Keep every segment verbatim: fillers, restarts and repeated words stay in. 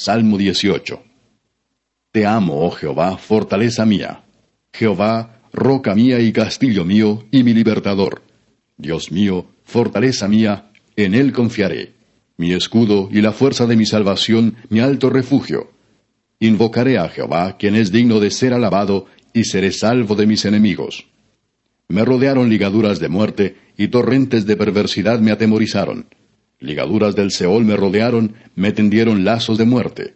Salmo dieciocho. Te amo, oh Jehová, fortaleza mía. Jehová, roca mía y castillo mío, y mi libertador. Dios mío, fortaleza mía, en él confiaré. Mi escudo y la fuerza de mi salvación, mi alto refugio. Invocaré a Jehová, quien es digno de ser alabado, y seré salvo de mis enemigos. Me rodearon ligaduras de muerte, y torrentes de perversidad me atemorizaron. Ligaduras del Seol me rodearon, me tendieron lazos de muerte.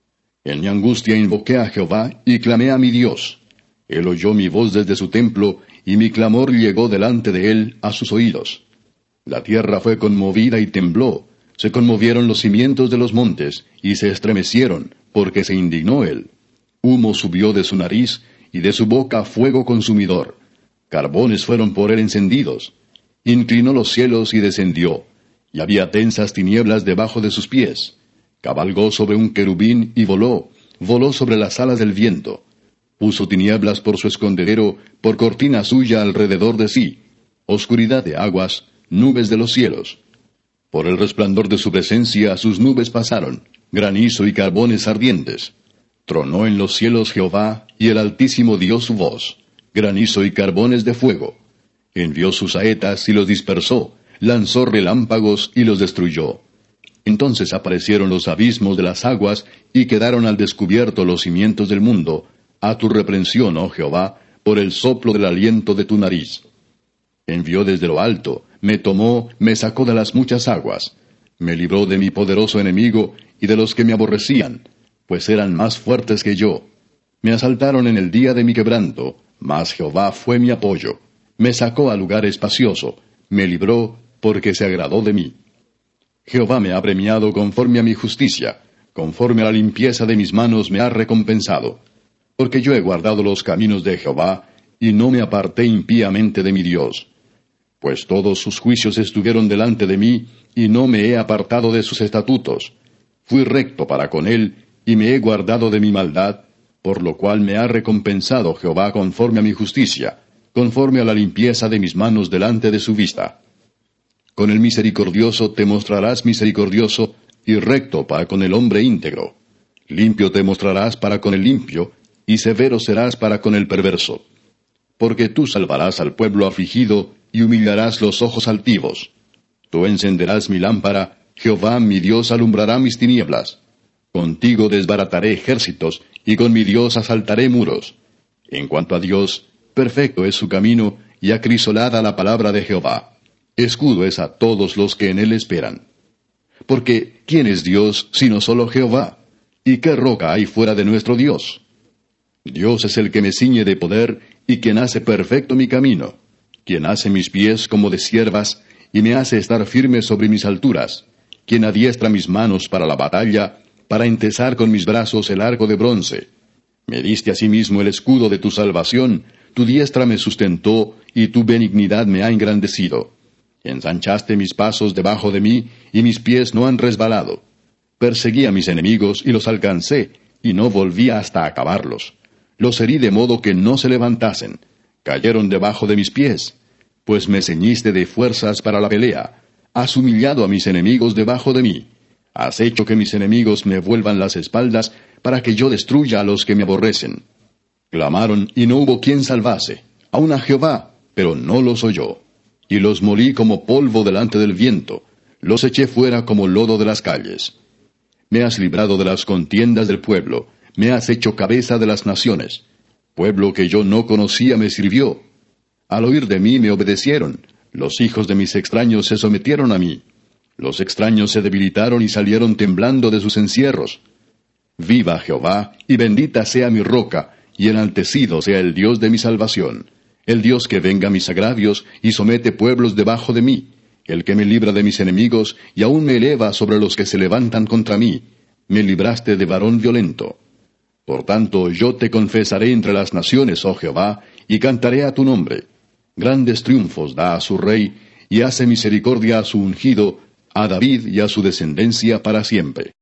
En mi angustia invoqué a Jehová, y clamé a mi Dios. Él oyó mi voz desde su templo, y mi clamor llegó delante de él a sus oídos. La tierra fue conmovida y tembló, se conmovieron los cimientos de los montes, y se estremecieron, porque se indignó él. Humo subió de su nariz, y de su boca fuego consumidor. Carbones fueron por él encendidos. Inclinó los cielos y descendió, y había densas tinieblas debajo de sus pies. Cabalgó sobre un querubín y voló, voló sobre las alas del viento. Puso tinieblas por su escondedero, por cortina suya alrededor de sí. Oscuridad de aguas, nubes de los cielos. Por el resplandor de su presencia sus nubes pasaron, granizo y carbones ardientes. Tronó en los cielos Jehová, y el Altísimo dio su voz, granizo y carbones de fuego. Envió sus saetas y los dispersó, lanzó relámpagos y los destruyó. Entonces aparecieron los abismos de las aguas, y quedaron al descubierto los cimientos del mundo, a tu reprensión, oh Jehová, por el soplo del aliento de tu nariz. Envió desde lo alto, me tomó, me sacó de las muchas aguas. Me libró de mi poderoso enemigo, y de los que me aborrecían, pues eran más fuertes que yo. Me asaltaron en el día de mi quebranto, mas Jehová fue mi apoyo. Me sacó a lugar espacioso, me libró, porque se agradó de mí. Jehová me ha premiado conforme a mi justicia, conforme a la limpieza de mis manos me ha recompensado. Porque yo he guardado los caminos de Jehová, y no me aparté impíamente de mi Dios. Pues todos sus juicios estuvieron delante de mí, y no me he apartado de sus estatutos. Fui recto para con él, y me he guardado de mi maldad, por lo cual me ha recompensado Jehová conforme a mi justicia, conforme a la limpieza de mis manos delante de su vista. Con el misericordioso te mostrarás misericordioso, y recto para con el hombre íntegro. Limpio te mostrarás para con el limpio, y severo serás para con el perverso. Porque tú salvarás al pueblo afligido, y humillarás los ojos altivos. Tú encenderás mi lámpara, Jehová mi Dios alumbrará mis tinieblas. Contigo desbarataré ejércitos, y con mi Dios asaltaré muros. En cuanto a Dios, perfecto es su camino, y acrisolada la palabra de Jehová. Escudo es a todos los que en él esperan. Porque, ¿quién es Dios sino solo Jehová? ¿Y qué roca hay fuera de nuestro Dios? Dios es el que me ciñe de poder, y quien hace perfecto mi camino, quien hace mis pies como de ciervas, y me hace estar firme sobre mis alturas, quien adiestra mis manos para la batalla, para entesar con mis brazos el arco de bronce. Me diste asimismo el escudo de tu salvación, tu diestra me sustentó, y tu benignidad me ha engrandecido. Ensanchaste mis pasos debajo de mí, y mis pies no han resbalado. Perseguí a mis enemigos, y los alcancé, y no volví hasta acabarlos. Los herí de modo que no se levantasen. Cayeron debajo de mis pies. Pues me ceñiste de fuerzas para la pelea. Has humillado a mis enemigos debajo de mí. Has hecho que mis enemigos me vuelvan las espaldas, para que yo destruya a los que me aborrecen. Clamaron, y no hubo quien salvase, aun a Jehová, pero no los oyó. Y los molí como polvo delante del viento, los eché fuera como lodo de las calles. Me has librado de las contiendas del pueblo, me has hecho cabeza de las naciones. Pueblo que yo no conocía me sirvió. Al oír de mí me obedecieron, los hijos de mis extraños se sometieron a mí. Los extraños se debilitaron y salieron temblando de sus encierros. Viva Jehová, y bendita sea mi roca, y enaltecido sea el Dios de mi salvación. El Dios que venga mis agravios, y somete pueblos debajo de mí. El que me libra de mis enemigos, y aún me eleva sobre los que se levantan contra mí. Me libraste de varón violento. Por tanto, yo te confesaré entre las naciones, oh Jehová, y cantaré a tu nombre. Grandes triunfos da a su rey, y hace misericordia a su ungido, a David y a su descendencia para siempre.